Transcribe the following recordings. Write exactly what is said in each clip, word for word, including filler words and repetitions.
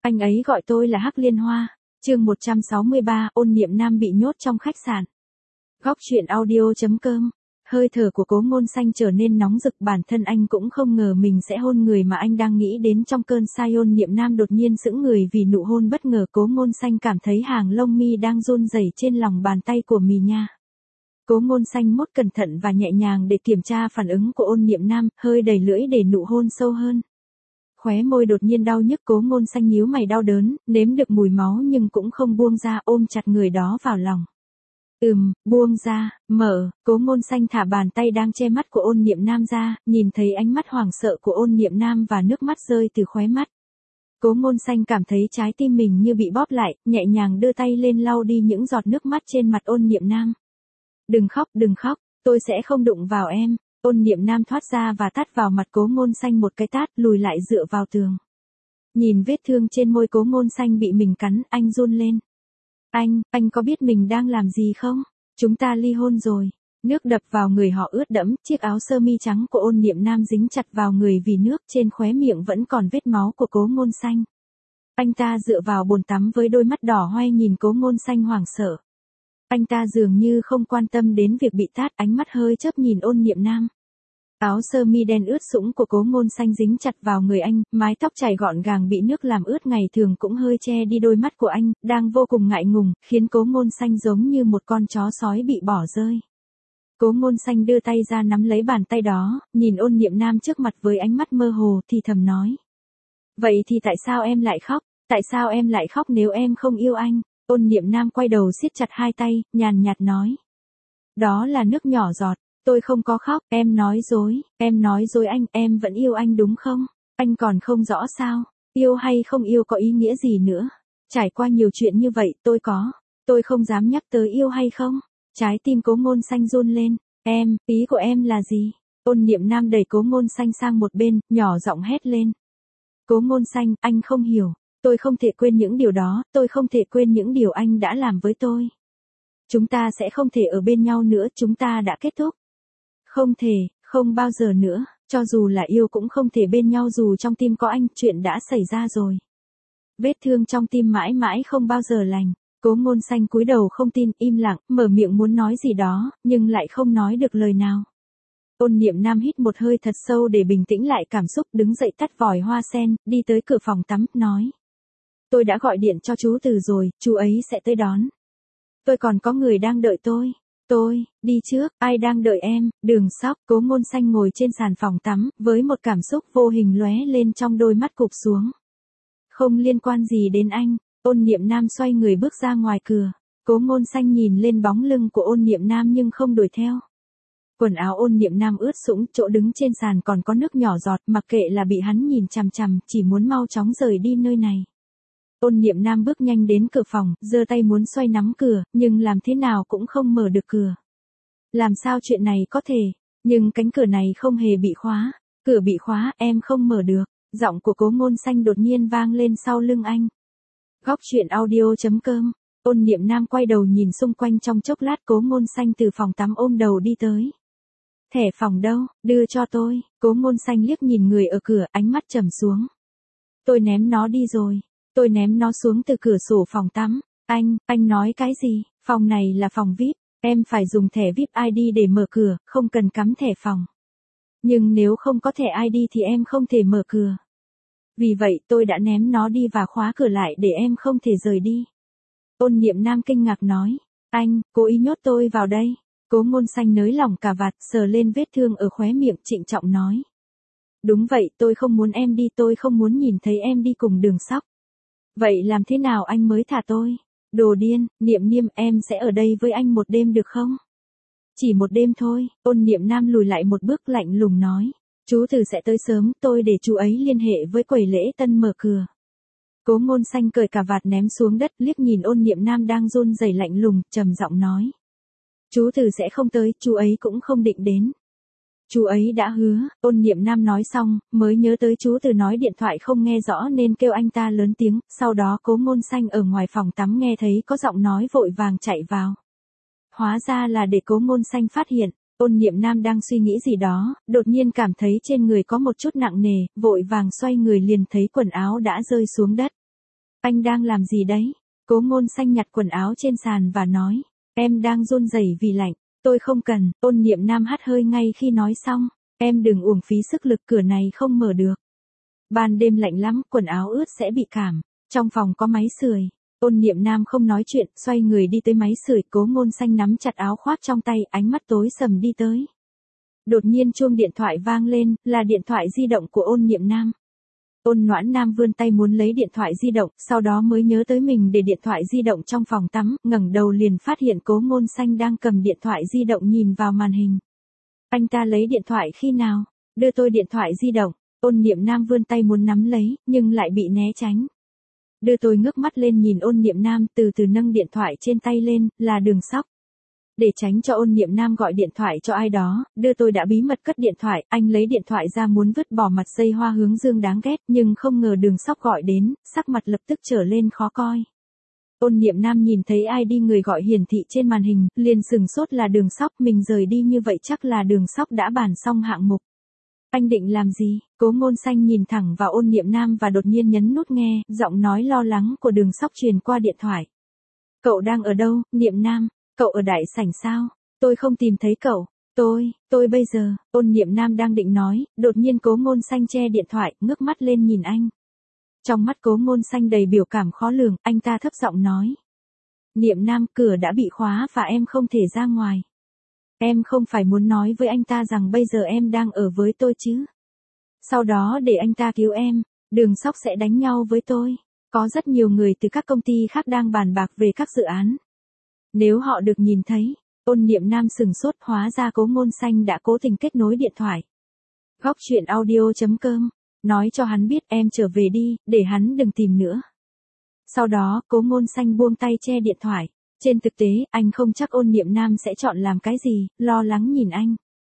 Anh ấy gọi tôi là Hắc Liên Hoa. Chương một trăm sáu mươi ba, Ôn Niệm Nam bị nhốt trong khách sạn. Góc truyện audio chấm com. Hơi thở của Cố Ngôn Xanh trở nên nóng rực, bản thân anh cũng không ngờ mình sẽ hôn người mà anh đang nghĩ đến trong cơn say. Ôn Niệm Nam đột nhiên sững người vì nụ hôn bất ngờ. Cố Ngôn Xanh cảm thấy hàng lông mi đang run rẩy trên lòng bàn tay của mình nha. Cố Ngôn Xanh mốt cẩn thận và nhẹ nhàng để kiểm tra phản ứng của Ôn Niệm Nam, hơi đẩy lưỡi để nụ hôn sâu hơn. Khóe môi đột nhiên đau nhức, Cố Ngôn Xanh nhíu mày đau đớn, nếm được mùi máu nhưng cũng không buông ra, ôm chặt người đó vào lòng. Ừm, buông ra, mở. Cố Ngôn Xanh thả bàn tay đang che mắt của Ôn Niệm Nam ra, nhìn thấy ánh mắt hoảng sợ của Ôn Niệm Nam và nước mắt rơi từ khóe mắt. Cố Ngôn Xanh cảm thấy trái tim mình như bị bóp lại, nhẹ nhàng đưa tay lên lau đi những giọt nước mắt trên mặt Ôn Niệm Nam. Đừng khóc, đừng khóc, tôi sẽ không đụng vào em. Ôn Niệm Nam thoát ra và tát vào mặt Cố Ngôn Xanh một cái tát, lùi lại dựa vào tường. Nhìn vết thương trên môi Cố Ngôn Xanh bị mình cắn, anh run lên. Anh, anh có biết mình đang làm gì không? Chúng ta ly hôn rồi. Nước đập vào người họ ướt đẫm, chiếc áo sơ mi trắng của Ôn Niệm Nam dính chặt vào người vì nước, trên khóe miệng vẫn còn vết máu của Cố Ngôn Xanh. Anh ta dựa vào bồn tắm với đôi mắt đỏ hoe nhìn Cố Ngôn Xanh hoảng sợ. Anh ta dường như không quan tâm đến việc bị tát, ánh mắt hơi chớp nhìn Ôn Niệm Nam. Áo sơ mi đen ướt sũng của Cố Ngôn Xanh dính chặt vào người anh, mái tóc chảy gọn gàng bị nước làm ướt ngày thường cũng hơi che đi đôi mắt của anh, đang vô cùng ngại ngùng, khiến Cố Ngôn Xanh giống như một con chó sói bị bỏ rơi. Cố Ngôn Xanh đưa tay ra nắm lấy bàn tay đó, nhìn Ôn Niệm Nam trước mặt với ánh mắt mơ hồ thì thầm nói. Vậy thì tại sao em lại khóc? Tại sao em lại khóc nếu em không yêu anh? Ôn Niệm Nam quay đầu siết chặt hai tay, nhàn nhạt nói. Đó là nước nhỏ giọt. Tôi không có khóc, em nói dối, em nói dối anh, em vẫn yêu anh đúng không? Anh còn không rõ sao, yêu hay không yêu có ý nghĩa gì nữa. Trải qua nhiều chuyện như vậy, tôi có, tôi không dám nhắc tới yêu hay không. Trái tim Cố Ngôn Xanh run lên, em, ý của em là gì? Ôn Niệm Nam đẩy Cố Ngôn Xanh sang một bên, nhỏ giọng hét lên. Cố Ngôn Xanh, anh không hiểu, tôi không thể quên những điều đó, tôi không thể quên những điều anh đã làm với tôi. Chúng ta sẽ không thể ở bên nhau nữa, chúng ta đã kết thúc. Không thể, không bao giờ nữa, cho dù là yêu cũng không thể bên nhau dù trong tim có anh, chuyện đã xảy ra rồi. Vết thương trong tim mãi mãi không bao giờ lành. Cố Ngôn Xanh cúi đầu không tin, im lặng, mở miệng muốn nói gì đó, nhưng lại không nói được lời nào. Ôn Niệm Nam hít một hơi thật sâu để bình tĩnh lại cảm xúc, đứng dậy tắt vòi hoa sen, đi tới cửa phòng tắm, nói. Tôi đã gọi điện cho chú Từ rồi, chú ấy sẽ tới đón. Tôi còn có người đang đợi tôi. Tôi, đi trước, ai đang đợi em? Đường Sóc. Cố Ngôn Xanh ngồi trên sàn phòng tắm, với một cảm xúc vô hình lóe lên trong đôi mắt cụp xuống. Không liên quan gì đến anh. Ôn Niệm Nam xoay người bước ra ngoài cửa. Cố Ngôn Xanh nhìn lên bóng lưng của Ôn Niệm Nam nhưng không đuổi theo. Quần áo Ôn Niệm Nam ướt sũng, chỗ đứng trên sàn còn có nước nhỏ giọt, mặc kệ là bị hắn nhìn chằm chằm, chỉ muốn mau chóng rời đi nơi này. Ôn Niệm Nam bước nhanh đến cửa phòng, giơ tay muốn xoay nắm cửa, nhưng làm thế nào cũng không mở được cửa. Làm sao chuyện này có thể? Nhưng cánh cửa này không hề bị khóa. Cửa bị khóa, em không mở được. Giọng của Cố Ngôn Xanh đột nhiên vang lên sau lưng anh. Góc truyện audio chấm com. Ôn Niệm Nam quay đầu nhìn xung quanh trong chốc lát, Cố Ngôn Xanh từ phòng tắm ôm đầu đi tới. Thẻ phòng đâu? Đưa cho tôi. Cố Ngôn Xanh liếc nhìn người ở cửa, ánh mắt trầm xuống. Tôi ném nó đi rồi. Tôi ném nó xuống từ cửa sổ phòng tắm. Anh, anh nói cái gì? Phòng này là phòng vi ai pi, em phải dùng thẻ vi ai pi để mở cửa, không cần cắm thẻ phòng. Nhưng nếu không có thẻ i đê thì em không thể mở cửa. Vì vậy tôi đã ném nó đi và khóa cửa lại để em không thể rời đi. Ôn Niệm Nam kinh ngạc nói. Anh, cố ý nhốt tôi vào đây. Cố Ngôn Xanh nới lỏng cà vạt, sờ lên vết thương ở khóe miệng, trịnh trọng nói. Đúng vậy, tôi không muốn em đi, tôi không muốn nhìn thấy em đi cùng Đường Sóc. Vậy làm thế nào anh mới thả tôi? Đồ điên, Niệm Niệm, em sẽ ở đây với anh một đêm được không? Chỉ một đêm thôi. Ôn Niệm Nam lùi lại một bước, lạnh lùng nói. Chú Từ sẽ tới sớm, tôi để chú ấy liên hệ với quầy lễ tân mở cửa. Cố Ngôn Xanh cởi cà vạt ném xuống đất, liếc nhìn Ôn Niệm Nam đang run rẩy lạnh lùng, trầm giọng nói. Chú Từ sẽ không tới, chú ấy cũng không định đến. Chú ấy đã hứa. Ôn Niệm Nam nói xong, mới nhớ tới chú Từ nói điện thoại không nghe rõ nên kêu anh ta lớn tiếng, sau đó Cố Ngôn Xanh ở ngoài phòng tắm nghe thấy có giọng nói vội vàng chạy vào. Hóa ra là để Cố Ngôn Xanh phát hiện. Ôn Niệm Nam đang suy nghĩ gì đó, đột nhiên cảm thấy trên người có một chút nặng nề, vội vàng xoay người liền thấy quần áo đã rơi xuống đất. Anh đang làm gì đấy? Cố Ngôn Xanh nhặt quần áo trên sàn và nói. Em đang run rẩy vì lạnh. Tôi không cần, Ôn Niệm Nam hắt hơi ngay khi nói xong. Em đừng uổng phí sức lực, cửa này không mở được. Ban đêm lạnh lắm, quần áo ướt sẽ bị cảm. Trong phòng có máy sưởi. Ôn Niệm Nam không nói chuyện, xoay người đi tới máy sưởi. Cố Ngôn Xanh nắm chặt áo khoác trong tay, ánh mắt tối sầm đi tới. Đột nhiên chuông điện thoại vang lên, là điện thoại di động của Ôn Niệm Nam. Ôn Noãn Nam vươn tay muốn lấy điện thoại di động, sau đó mới nhớ tới mình để điện thoại di động trong phòng tắm, ngẩng đầu liền phát hiện Cố Ngôn Xanh đang cầm điện thoại di động nhìn vào màn hình. Anh ta lấy điện thoại khi nào? Đưa tôi điện thoại di động. Ôn Niệm Nam vươn tay muốn nắm lấy, nhưng lại bị né tránh. Đưa tôi ngước mắt lên nhìn Ôn Niệm Nam, từ từ nâng điện thoại trên tay lên, là Đường Sóc. Để tránh cho Ôn Niệm Nam gọi điện thoại cho ai đó, đưa tôi đã bí mật cất điện thoại, anh lấy điện thoại ra muốn vứt bỏ mặt dây hoa hướng dương đáng ghét, nhưng không ngờ Đường Sóc gọi đến, sắc mặt lập tức trở lên khó coi. Ôn Niệm Nam nhìn thấy ai đi người gọi hiển thị trên màn hình, liền sừng sốt là Đường Sóc, mình rời đi như vậy chắc là Đường Sóc đã bàn xong hạng mục. Anh định làm gì? Cố Ngôn Xanh nhìn thẳng vào Ôn Niệm Nam và đột nhiên nhấn nút nghe, giọng nói lo lắng của Đường Sóc truyền qua điện thoại. Cậu đang ở đâu, Niệm Nam? Cậu ở đại sảnh sao? Tôi không tìm thấy cậu. Tôi, tôi bây giờ, Ôn Niệm Nam đang định nói, đột nhiên Cố Ngôn Xanh che điện thoại, ngước mắt lên nhìn anh. Trong mắt Cố Ngôn Xanh đầy biểu cảm khó lường, anh ta thấp giọng nói. Niệm Nam, cửa đã bị khóa và em không thể ra ngoài. Em không phải muốn nói với anh ta rằng bây giờ em đang ở với tôi chứ. Sau đó để anh ta cứu em, Đường Sóc sẽ đánh nhau với tôi. Có rất nhiều người từ các công ty khác đang bàn bạc về các dự án. Nếu họ được nhìn thấy, Ôn Niệm Nam sừng sốt, hóa ra Cố Ngôn Xanh đã cố tình kết nối điện thoại. Góc truyện audio chấm com, nói cho hắn biết em trở về đi, để hắn đừng tìm nữa. Sau đó, Cố Ngôn Xanh buông tay che điện thoại. Trên thực tế, anh không chắc Ôn Niệm Nam sẽ chọn làm cái gì, lo lắng nhìn anh.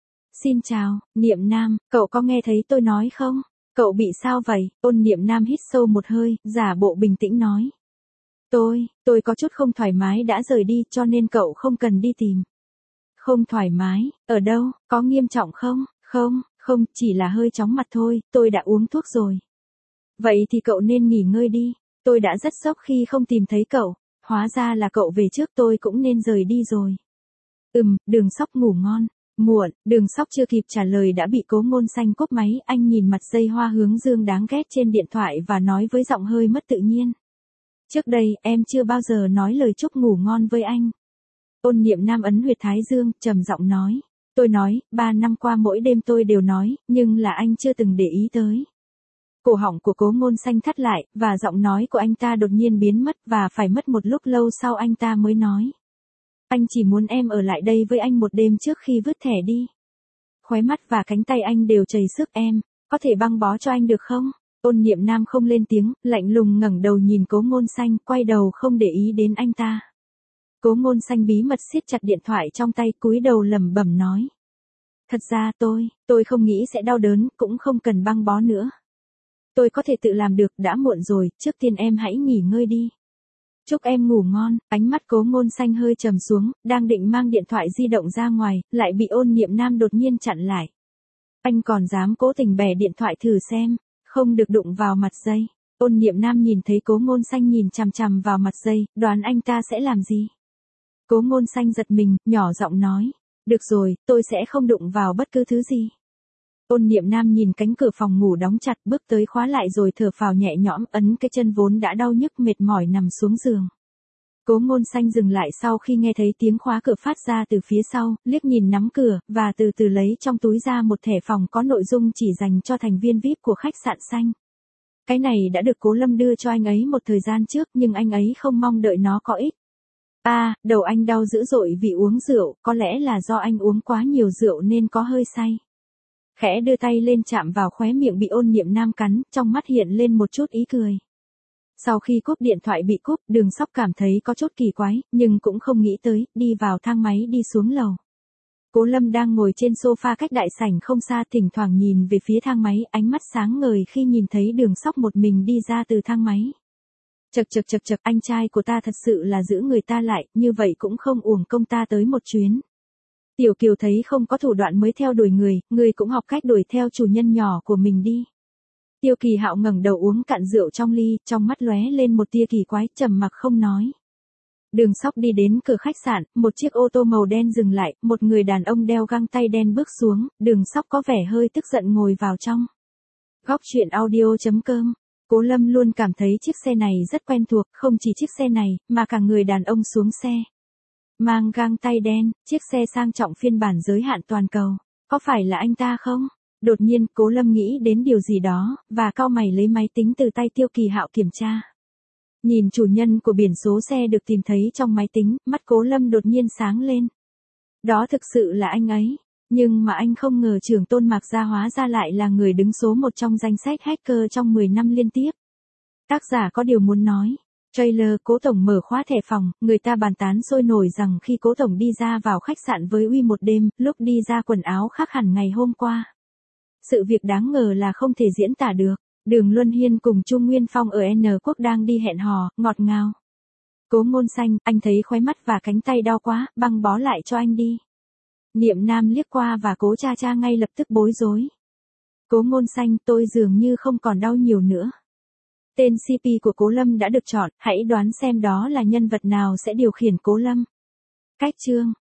Xin chào, Niệm Nam, cậu có nghe thấy tôi nói không? Cậu bị sao vậy? Ôn Niệm Nam hít sâu một hơi, giả bộ bình tĩnh nói. Tôi, tôi có chút không thoải mái đã rời đi cho nên cậu không cần đi tìm. Không thoải mái, ở đâu, có nghiêm trọng không? Không, không, chỉ là hơi chóng mặt thôi, tôi đã uống thuốc rồi. Vậy thì cậu nên nghỉ ngơi đi, tôi đã rất sốc khi không tìm thấy cậu, hóa ra là cậu về trước tôi cũng nên rời đi rồi. Ừm, Đường Sóc ngủ ngon. Muộn, Đường Sóc chưa kịp trả lời đã bị Cố Ngôn Xanh cúp máy, anh nhìn mặt dây hoa hướng dương đáng ghét trên điện thoại và nói với giọng hơi mất tự nhiên. Trước đây, em chưa bao giờ nói lời chúc ngủ ngon với anh. Ôn Niệm Nam ấn huyệt thái dương, trầm giọng nói. Tôi nói, ba năm qua mỗi đêm tôi đều nói, nhưng là anh chưa từng để ý tới. Cổ họng của Cố Ngôn Xanh thắt lại, và giọng nói của anh ta đột nhiên biến mất và phải mất một lúc lâu sau anh ta mới nói. Anh chỉ muốn em ở lại đây với anh một đêm trước khi vứt thẻ đi. Khóe mắt và cánh tay anh đều chảy sức em, có thể băng bó cho anh được không? Ôn Niệm Nam không lên tiếng, lạnh lùng ngẩng đầu nhìn Cố Ngôn Xanh, quay đầu không để ý đến anh ta. Cố Ngôn Xanh bí mật siết chặt điện thoại trong tay, cúi đầu lẩm bẩm nói. Thật ra tôi, tôi không nghĩ sẽ đau đớn, cũng không cần băng bó nữa. Tôi có thể tự làm được, đã muộn rồi, trước tiên em hãy nghỉ ngơi đi. Chúc em ngủ ngon, ánh mắt Cố Ngôn Xanh hơi trầm xuống, đang định mang điện thoại di động ra ngoài, lại bị Ôn Niệm Nam đột nhiên chặn lại. Anh còn dám cố tình bẻ điện thoại thử xem, không được đụng vào mặt dây. Ôn Niệm Nam nhìn thấy Cố Ngôn Xanh nhìn chằm chằm vào mặt dây, đoán anh ta sẽ làm gì. Cố Ngôn Xanh giật mình, nhỏ giọng nói, được rồi, tôi sẽ không đụng vào bất cứ thứ gì. Ôn Niệm Nam nhìn cánh cửa phòng ngủ đóng chặt, bước tới khóa lại rồi thở phào nhẹ nhõm, ấn cái chân vốn đã đau nhức mệt mỏi nằm xuống giường. Cố Ngôn Xanh dừng lại sau khi nghe thấy tiếng khóa cửa phát ra từ phía sau, liếc nhìn nắm cửa, và từ từ lấy trong túi ra một thẻ phòng có nội dung chỉ dành cho thành viên vi ai pi của khách sạn xanh. Cái này đã được Cố Lâm đưa cho anh ấy một thời gian trước nhưng anh ấy không mong đợi nó có ích. À, đầu anh đau dữ dội vì uống rượu, có lẽ là do anh uống quá nhiều rượu nên có hơi say. Khẽ đưa tay lên chạm vào khóe miệng bị Ôn Niệm Nam cắn, trong mắt hiện lên một chút ý cười. Sau khi cúp điện thoại bị cúp, Đường Sóc cảm thấy có chút kỳ quái, nhưng cũng không nghĩ tới, đi vào thang máy đi xuống lầu. Cố Lâm đang ngồi trên sofa cách đại sảnh không xa, thỉnh thoảng nhìn về phía thang máy, ánh mắt sáng ngời khi nhìn thấy Đường Sóc một mình đi ra từ thang máy. Chậc chậc chậc chậc, anh trai của ta thật sự là giữ người ta lại, như vậy cũng không uổng công ta tới một chuyến. Tiểu Kiều thấy không có thủ đoạn mới theo đuổi người, người cũng học cách đuổi theo chủ nhân nhỏ của mình đi. Tiêu Kỳ Hạo ngẩng đầu uống cạn rượu trong ly, trong mắt lóe lên một tia kỳ quái, trầm mặc không nói. Đường Sóc đi đến cửa khách sạn, một chiếc ô tô màu đen dừng lại, một người đàn ông đeo găng tay đen bước xuống, Đường Sóc có vẻ hơi tức giận ngồi vào trong. Góc truyện audio chấm com. Cố Lâm luôn cảm thấy chiếc xe này rất quen thuộc, không chỉ chiếc xe này, mà cả người đàn ông xuống xe. Mang găng tay đen, chiếc xe sang trọng phiên bản giới hạn toàn cầu. Có phải là anh ta không? Đột nhiên, Cố Lâm nghĩ đến điều gì đó, và cau mày lấy máy tính từ tay Tiêu Kỳ Hạo kiểm tra. Nhìn chủ nhân của biển số xe được tìm thấy trong máy tính, mắt Cố Lâm đột nhiên sáng lên. Đó thực sự là anh ấy. Nhưng mà anh không ngờ Trường Tôn Mạc Gia hóa ra lại là người đứng số một trong danh sách hacker trong mười năm liên tiếp. Tác giả có điều muốn nói. Trailer Cố Tổng mở khóa thẻ phòng, người ta bàn tán sôi nổi rằng khi Cố Tổng đi ra vào khách sạn với Uy một đêm, lúc đi ra quần áo khác hẳn ngày hôm qua. Sự việc đáng ngờ là không thể diễn tả được. Đường Luân Hiên cùng Trung Nguyên Phong ở N Quốc đang đi hẹn hò, ngọt ngào. Cố Ngôn Xanh, anh thấy khóe mắt và cánh tay đau quá, băng bó lại cho anh đi. Niệm Nam liếc qua và Cố Cha Cha ngay lập tức bối rối. Cố Ngôn Xanh, tôi dường như không còn đau nhiều nữa. Tên xê pê của Cố Lâm đã được chọn, hãy đoán xem đó là nhân vật nào sẽ điều khiển Cố Lâm. Cách chương